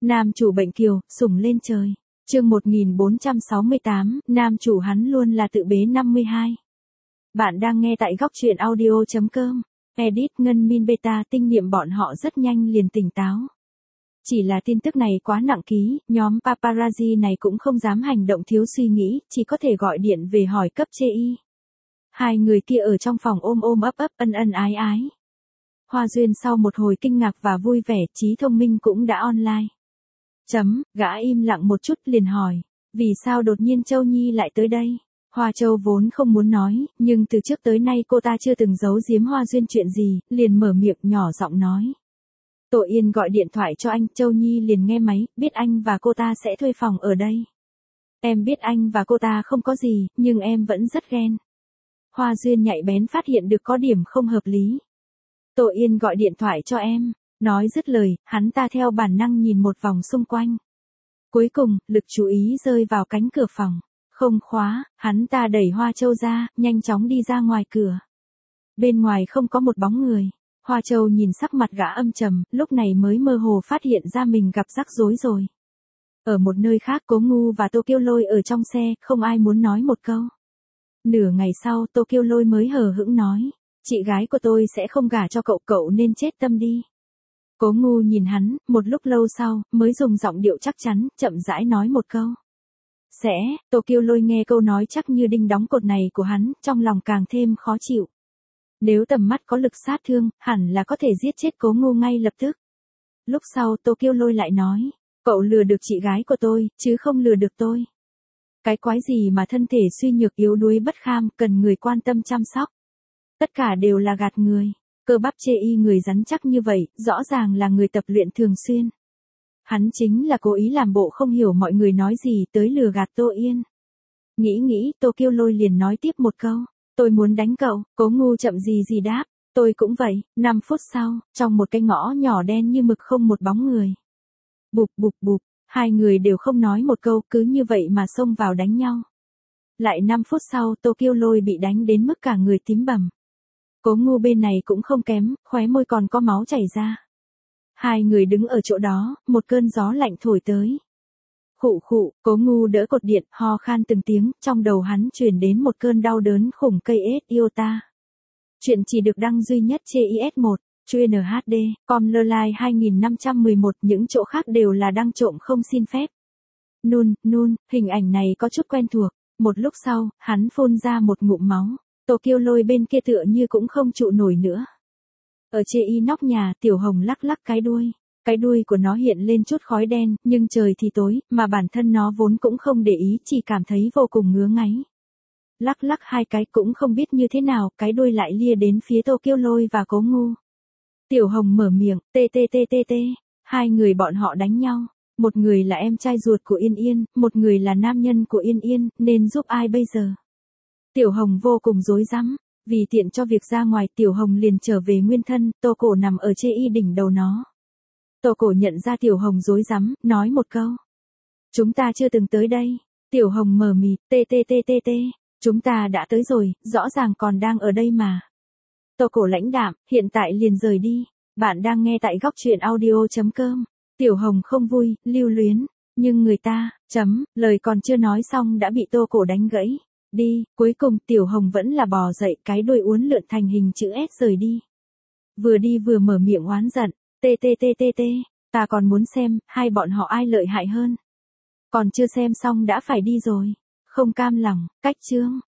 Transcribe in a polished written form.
Nam chủ bệnh kiều, sủng lên trời. Chương 1468, nam chủ hắn luôn là tự bế 52. Bạn đang nghe tại góc truyện audio.com. Edit Ngân Min Beta tinh niệm bọn họ rất nhanh liền tỉnh táo. Chỉ là tin tức này quá nặng ký, nhóm paparazzi này cũng không dám hành động thiếu suy nghĩ, chỉ có thể gọi điện về hỏi cấp chê y. Hai người kia ở trong phòng ôm ôm ấp ấp ân ân ái ái. Hoa Duyên sau một hồi kinh ngạc và vui vẻ, trí thông minh cũng đã online. Gã im lặng một chút liền hỏi, vì sao đột nhiên Châu Nhi lại tới đây? Hoa Châu vốn không muốn nói, nhưng từ trước tới nay cô ta chưa từng giấu giếm Hoa Duyên chuyện gì, liền mở miệng nhỏ giọng nói. Tổ Yên gọi điện thoại cho anh, Châu Nhi liền nghe máy, biết anh và cô ta sẽ thuê phòng ở đây. Em biết anh và cô ta không có gì, nhưng em vẫn rất ghen. Hoa Duyên nhạy bén phát hiện được có điểm không hợp lý. Tổ Yên gọi điện thoại cho em. Nói dứt lời, hắn ta theo bản năng nhìn một vòng xung quanh. Cuối cùng, lực chú ý rơi vào cánh cửa phòng. Không khóa, hắn ta đẩy Hoa Châu ra, nhanh chóng đi ra ngoài cửa. Bên ngoài không có một bóng người. Hoa Châu nhìn sắc mặt gã âm trầm, lúc này mới mơ hồ phát hiện ra mình gặp rắc rối rồi. Ở một nơi khác Cố Ngu và Tô Kiêu Lôi ở trong xe, không ai muốn nói một câu. Nửa ngày sau Tô Kiêu Lôi mới hờ hững nói, chị gái của tôi sẽ không gả cho cậu, cậu nên chết tâm đi. Cố Ngu nhìn hắn, một lúc lâu sau, mới dùng giọng điệu chắc chắn, chậm rãi nói một câu. Tô Kiêu Lôi nghe câu nói chắc như đinh đóng cột này của hắn, trong lòng càng thêm khó chịu. Nếu tầm mắt có lực sát thương, hẳn là có thể giết chết Cố Ngu ngay lập tức. Lúc sau Tô Kiêu Lôi lại nói, cậu lừa được chị gái của tôi, chứ không lừa được tôi. Cái quái gì mà thân thể suy nhược yếu đuối bất kham, cần người quan tâm chăm sóc. Tất cả đều là gạt người. Cơ bắp chê y người rắn chắc như vậy, rõ ràng là người tập luyện thường xuyên. Hắn chính là cố ý làm bộ không hiểu mọi người nói gì tới lừa gạt Tô Yên. Nghĩ, Tô Kiêu Lôi liền nói tiếp một câu. Tôi muốn đánh cậu, Cố Ngu chậm gì đáp. Tôi cũng vậy, 5 phút sau, trong một cái ngõ nhỏ đen như mực không một bóng người. Bụp, hai người đều không nói một câu, cứ như vậy mà xông vào đánh nhau. Lại 5 phút sau Tô Kiêu Lôi bị đánh đến mức cả người tím bầm. Cố Ngu bên này cũng không kém, khóe môi còn có máu chảy ra. Hai người đứng ở chỗ đó, một cơn gió lạnh thổi tới. Khụ, Cố Ngu đỡ cột điện, ho khan từng tiếng, trong đầu hắn truyền đến một cơn đau đớn khủng cây iota. Chuyện chỉ được đăng duy nhất trên IS1, chuyên HD, com lơ lai 2511, những chỗ khác đều là đăng trộm không xin phép. Nun, hình ảnh này có chút quen thuộc. Một lúc sau, hắn phun ra một ngụm máu. Tô Kiêu Lôi bên kia tựa như cũng không trụ nổi nữa. Ở chê y nóc nhà, Tiểu Hồng lắc cái đuôi. Cái đuôi của nó hiện lên chút khói đen, nhưng trời thì tối, mà bản thân nó vốn cũng không để ý, chỉ cảm thấy vô cùng ngứa ngáy. Lắc hai cái cũng không biết như thế nào, cái đuôi lại lia đến phía Tô Kiêu Lôi và Cố Ngu. Tiểu Hồng mở miệng, tê. Hai người bọn họ đánh nhau. Một người là em trai ruột của Yên, một người là nam nhân của Yên, nên giúp ai bây giờ? Tiểu Hồng vô cùng rối rắm, vì tiện cho việc ra ngoài Tiểu Hồng liền trở về nguyên thân, Tô Cổ nằm ở chê y đỉnh đầu nó. Tô Cổ nhận ra Tiểu Hồng rối rắm, nói một câu. Chúng ta chưa từng tới đây. Tiểu Hồng mờ mịt, tê. Chúng ta đã tới rồi, rõ ràng còn đang ở đây mà. Tô Cổ lãnh đạm, hiện tại liền rời đi. Bạn đang nghe tại góc truyện audio.com. Tiểu Hồng không vui, lưu luyến. Nhưng người ta, lời còn chưa nói xong đã bị Tô Cổ đánh gãy. Đi, cuối cùng Tiểu Hồng vẫn là bò dậy, cái đuôi uốn lượn thành hình chữ S rời đi. Vừa đi vừa mở miệng oán giận, tê, ta còn muốn xem, hai bọn họ ai lợi hại hơn. Còn chưa xem xong đã phải đi rồi. Không cam lòng, cách chương.